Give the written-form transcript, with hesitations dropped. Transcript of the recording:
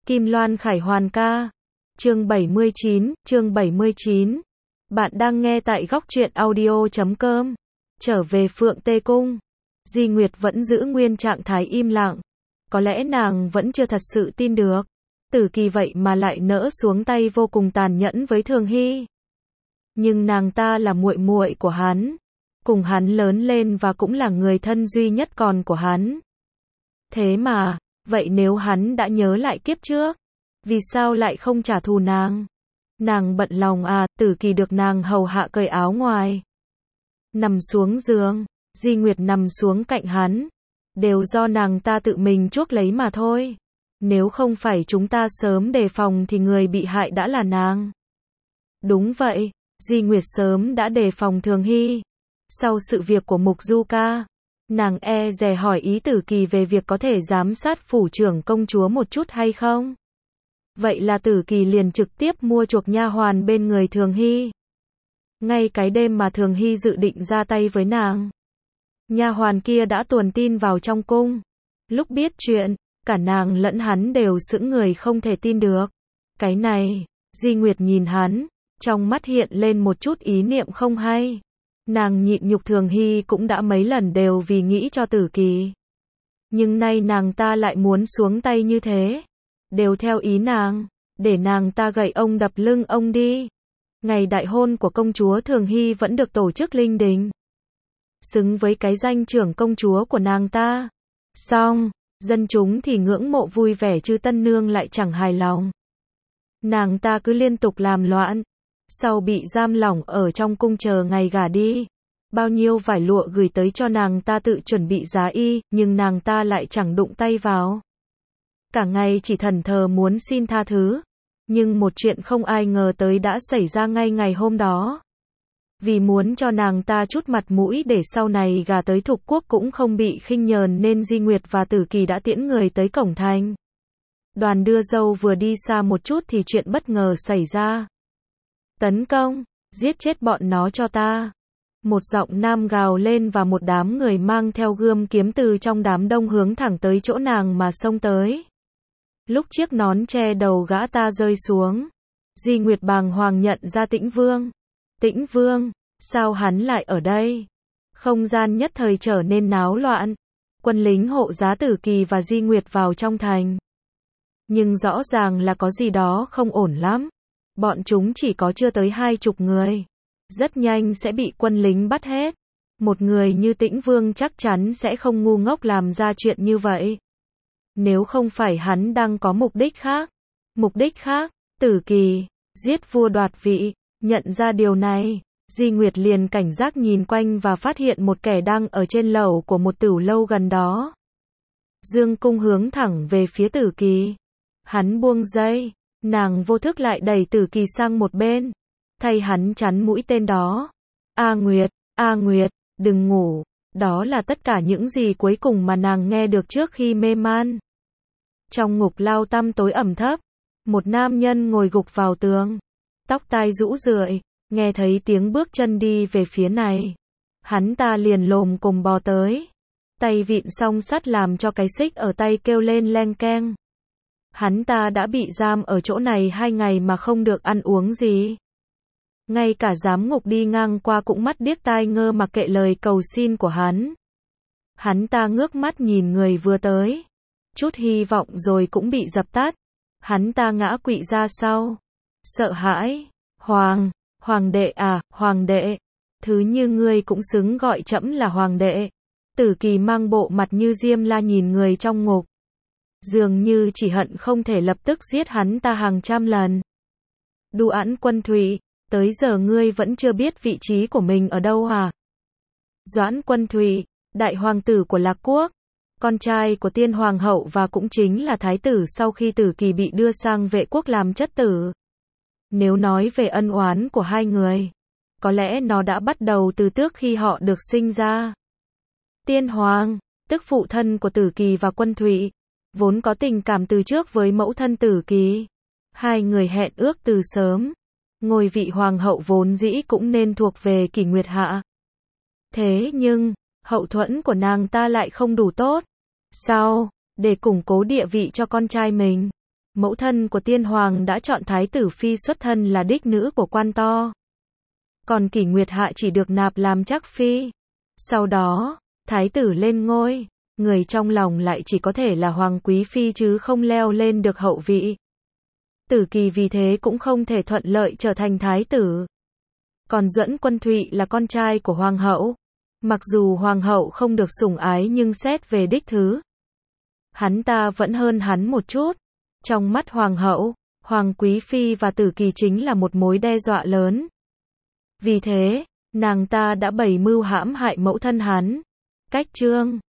Kim Loan Khải Hoàn ca. Chương 79. Bạn đang nghe tại góc truyện audio.com. Trở về Phượng Tê Cung. Di Nguyệt vẫn giữ nguyên trạng thái im lặng. Có lẽ nàng vẫn chưa thật sự tin được. Tử Kỳ vậy mà lại nỡ xuống tay vô cùng tàn nhẫn với Thường Hy. Nhưng nàng ta là muội muội của hắn. Cùng hắn lớn lên và cũng là người thân duy nhất còn của hắn. Thế mà, vậy nếu hắn đã nhớ lại kiếp trước, vì sao lại không trả thù nàng? Nàng bận lòng à, Tử Kỳ được nàng hầu hạ cởi áo ngoài. Nằm xuống giường, Di Nguyệt nằm xuống cạnh hắn. Đều do nàng ta tự mình chuốc lấy mà thôi. Nếu không phải chúng ta sớm đề phòng thì người bị hại đã là nàng. Đúng vậy, Di Nguyệt sớm đã đề phòng Thường Hy. Sau sự việc của Mục Du Ca, nàng e dè hỏi ý Tử Kỳ về việc có thể giám sát phủ trưởng công chúa một chút hay không. Vậy là Tử Kỳ liền trực tiếp mua chuộc nha hoàn bên người Thường Hy. Ngay cái đêm mà Thường Hy dự định ra tay với nàng, nha hoàn kia đã tuồn tin vào trong cung. Lúc biết chuyện, cả nàng lẫn hắn đều sững người không thể tin được. Cái này, Di Nguyệt nhìn hắn, trong mắt hiện lên một chút ý niệm không hay. Nàng nhịn nhục Thường Hy cũng đã mấy lần đều vì nghĩ cho Tử Kỳ. Nhưng nay nàng ta lại muốn xuống tay như thế. Đều theo ý nàng, để nàng ta gậy ông đập lưng ông đi. Ngày đại hôn của công chúa Thường Hy vẫn được tổ chức linh đình. Xứng với cái danh trưởng công chúa của nàng ta. Xong, dân chúng thì ngưỡng mộ vui vẻ chứ tân nương lại chẳng hài lòng. Nàng ta cứ liên tục làm loạn. Sau bị giam lỏng ở trong cung chờ ngày gả đi. Bao nhiêu vải lụa gửi tới cho nàng ta tự chuẩn bị giá y, nhưng nàng ta lại chẳng đụng tay vào. Cả ngày chỉ thẫn thờ muốn xin tha thứ. Nhưng một chuyện không ai ngờ tới đã xảy ra ngay ngày hôm đó. Vì muốn cho nàng ta chút mặt mũi để sau này gả tới thục quốc cũng không bị khinh nhờn nên Di Nguyệt và Tử Kỳ đã tiễn người tới cổng thành. Đoàn đưa dâu vừa đi xa một chút thì chuyện bất ngờ xảy ra. Tấn công, giết chết bọn nó cho ta. Một giọng nam gào lên và một đám người mang theo gươm kiếm từ trong đám đông hướng thẳng tới chỗ nàng mà xông tới. Lúc chiếc nón che đầu gã ta rơi xuống, Di Nguyệt bàng hoàng nhận ra Tĩnh Vương. Tĩnh Vương, sao hắn lại ở đây? Không gian nhất thời trở nên náo loạn. Quân lính hộ giá Tử Kỳ và Di Nguyệt vào trong thành. Nhưng rõ ràng là có gì đó không ổn lắm. Bọn chúng chỉ có chưa tới 20 người. Rất nhanh sẽ bị quân lính bắt hết. Một người như Tĩnh Vương chắc chắn sẽ không ngu ngốc làm ra chuyện như vậy. Nếu không phải hắn đang có mục đích khác. Mục đích khác, Tử Kỳ, giết vua đoạt vị. Nhận ra điều này, Di Nguyệt liền cảnh giác nhìn quanh và phát hiện một kẻ đang ở trên lầu của một tửu lâu gần đó. Dương cung hướng thẳng về phía Tử Kỳ. Hắn buông dây. Nàng vô thức lại đẩy Tử Kỳ sang một bên. Thay hắn chắn mũi tên đó. A Nguyệt, đừng ngủ. Đó là tất cả những gì cuối cùng mà nàng nghe được trước khi mê man. Trong ngục lao tăm tối ẩm thấp, một nam nhân ngồi gục vào tường. Tóc tai rũ rượi, nghe thấy tiếng bước chân đi về phía này. Hắn ta liền lồm cồm bò tới. Tay vịn song sắt làm cho cái xích ở tay kêu lên leng keng. Hắn ta đã bị giam ở chỗ này 2 ngày mà không được ăn uống gì. Ngay cả giám ngục đi ngang qua cũng mắt điếc tai ngơ mặc kệ lời cầu xin của hắn. Hắn ta ngước mắt nhìn người vừa tới. Chút hy vọng rồi cũng bị dập tắt. Hắn ta ngã quỵ ra sau. Sợ hãi. Hoàng đệ à, hoàng đệ. Thứ như ngươi cũng xứng gọi trẫm là hoàng đệ. Tử Kỳ mang bộ mặt như Diêm La nhìn người trong ngục. Dường như chỉ hận không thể lập tức giết hắn ta hàng trăm lần. Đu Ẵn Quân Thụy, tới giờ ngươi vẫn chưa biết vị trí của mình ở đâu hả? Doãn Quân Thụy, đại hoàng tử của Lạc Quốc, con trai của tiên hoàng hậu và cũng chính là thái tử sau khi Tử Kỳ bị đưa sang Vệ quốc làm chất tử. Nếu nói về ân oán của hai người, có lẽ nó đã bắt đầu từ trước khi họ được sinh ra. Tiên hoàng, tức phụ thân của Tử Kỳ và Quân Thụy, vốn có tình cảm từ trước với mẫu thân Tử Kỳ. Hai người hẹn ước từ sớm. Ngôi vị hoàng hậu vốn dĩ cũng nên thuộc về Kỷ Nguyệt Hạ. Thế nhưng, hậu thuẫn của nàng ta lại không đủ tốt. Sao, để củng cố địa vị cho con trai mình, Mẫu thân của tiên hoàng đã chọn thái tử phi xuất thân là đích nữ của quan to. Còn Kỷ Nguyệt Hạ chỉ được nạp làm trác phi. Sau đó, thái tử lên ngôi, người trong lòng lại chỉ có thể là hoàng quý phi chứ không leo lên được hậu vị. Tử Kỳ vì thế cũng không thể thuận lợi trở thành thái tử. Còn Duẫn Quân Thụy là con trai của hoàng hậu. Mặc dù hoàng hậu không được sủng ái nhưng xét về đích thứ, hắn ta vẫn hơn hắn một chút. Trong mắt hoàng hậu, hoàng quý phi và Tử Kỳ chính là một mối đe dọa lớn. Vì thế, nàng ta đã bày mưu hãm hại mẫu thân hắn. Cách chương